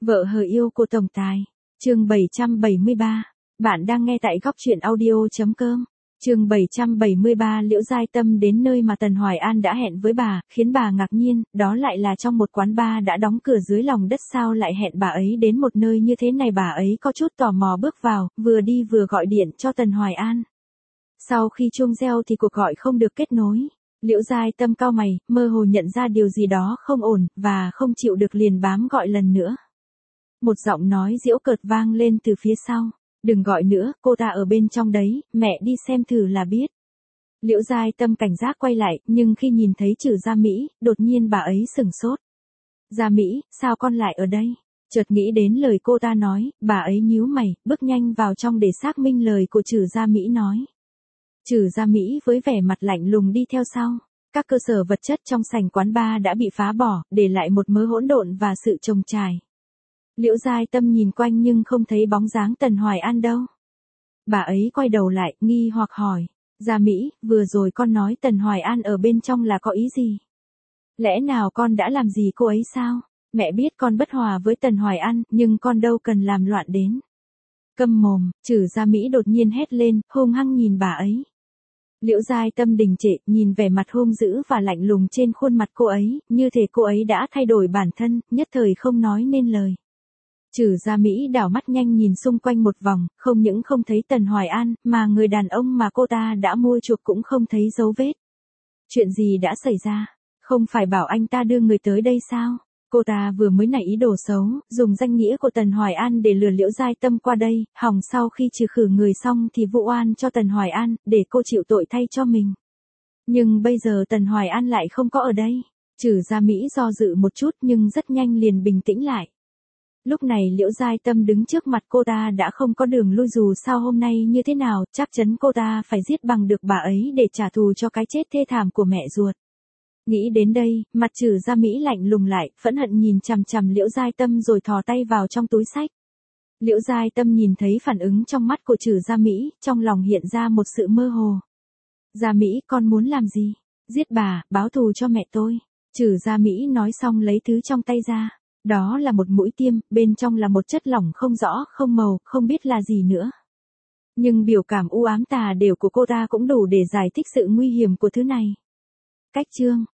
Vợ hờ yêu của tổng tài. Chương 773. Bạn đang nghe tại góc truyện audio.com. Chương 773. Liễu Giai Tâm đến nơi mà Tần Hoài An đã hẹn với bà, khiến bà ngạc nhiên, đó lại là trong một quán bar đã đóng cửa dưới lòng đất, sao lại hẹn bà ấy đến một nơi như thế này. Bà ấy có chút tò mò bước vào, vừa đi vừa gọi điện cho Tần Hoài An. Sau khi chuông reo thì cuộc gọi không được kết nối. Liễu Giai Tâm cau mày, mơ hồ nhận ra điều gì đó không ổn, và không chịu được liền bám gọi lần nữa. Một giọng nói giễu cợt vang lên từ phía sau. Đừng gọi nữa, cô ta ở bên trong đấy, mẹ đi xem thử là biết. Liễu Giai Tâm cảnh giác quay lại, nhưng khi nhìn thấy Trử Gia Mỹ, đột nhiên bà ấy sửng sốt. Gia Mỹ, sao con lại ở đây? Chợt nghĩ đến lời cô ta nói, bà ấy nhíu mày, bước nhanh vào trong để xác minh lời của Trử Gia Mỹ nói. Trử Gia Mỹ với vẻ mặt lạnh lùng đi theo sau. Các cơ sở vật chất trong sảnh quán bar đã bị phá bỏ, để lại một mớ hỗn độn và sự chồng chài. Liễu Giai Tâm nhìn quanh nhưng không thấy bóng dáng Tần Hoài An đâu. Bà ấy quay đầu lại, nghi hoặc hỏi. Gia Mỹ, vừa rồi con nói Tần Hoài An ở bên trong là có ý gì? Lẽ nào con đã làm gì cô ấy sao? Mẹ biết con bất hòa với Tần Hoài An, nhưng con đâu cần làm loạn đến. Câm mồm, Trử Gia Mỹ đột nhiên hét lên, hung hăng nhìn bà ấy. Liễu Giai Tâm đình trệ, nhìn vẻ mặt hung dữ và lạnh lùng trên khuôn mặt cô ấy, như thể cô ấy đã thay đổi bản thân, nhất thời không nói nên lời. Trử Gia Mỹ đảo mắt nhanh nhìn xung quanh một vòng, không những không thấy Tần Hoài An, mà người đàn ông mà cô ta đã mua chuộc cũng không thấy dấu vết. Chuyện gì đã xảy ra? Không phải bảo anh ta đưa người tới đây sao? Cô ta vừa mới nảy ý đồ xấu, dùng danh nghĩa của Tần Hoài An để lừa Liễu Giai Tâm qua đây, hòng sau khi trừ khử người xong thì vụ oan cho Tần Hoài An, để cô chịu tội thay cho mình. Nhưng bây giờ Tần Hoài An lại không có ở đây. Trử Gia Mỹ do dự một chút nhưng rất nhanh liền bình tĩnh lại. Lúc này Liễu Giai Tâm đứng trước mặt cô ta đã không có đường lui, dù sao hôm nay như thế nào, chắc chắn cô ta phải giết bằng được bà ấy để trả thù cho cái chết thê thảm của mẹ ruột. Nghĩ đến đây, mặt Trử Gia Mỹ lạnh lùng lại, phẫn hận nhìn chằm chằm Liễu Giai Tâm rồi thò tay vào trong túi xách. Liễu Giai Tâm nhìn thấy phản ứng trong mắt của Trử Gia Mỹ, trong lòng hiện ra một sự mơ hồ. Gia Mỹ, con muốn làm gì? Giết bà, báo thù cho mẹ tôi. Trử Gia Mỹ nói xong lấy thứ trong tay ra. Đó là một mũi tiêm, bên trong là một chất lỏng không rõ, không màu, không biết là gì nữa. Nhưng biểu cảm u ám tà đều của cô ta cũng đủ để giải thích sự nguy hiểm của thứ này. Cách chương.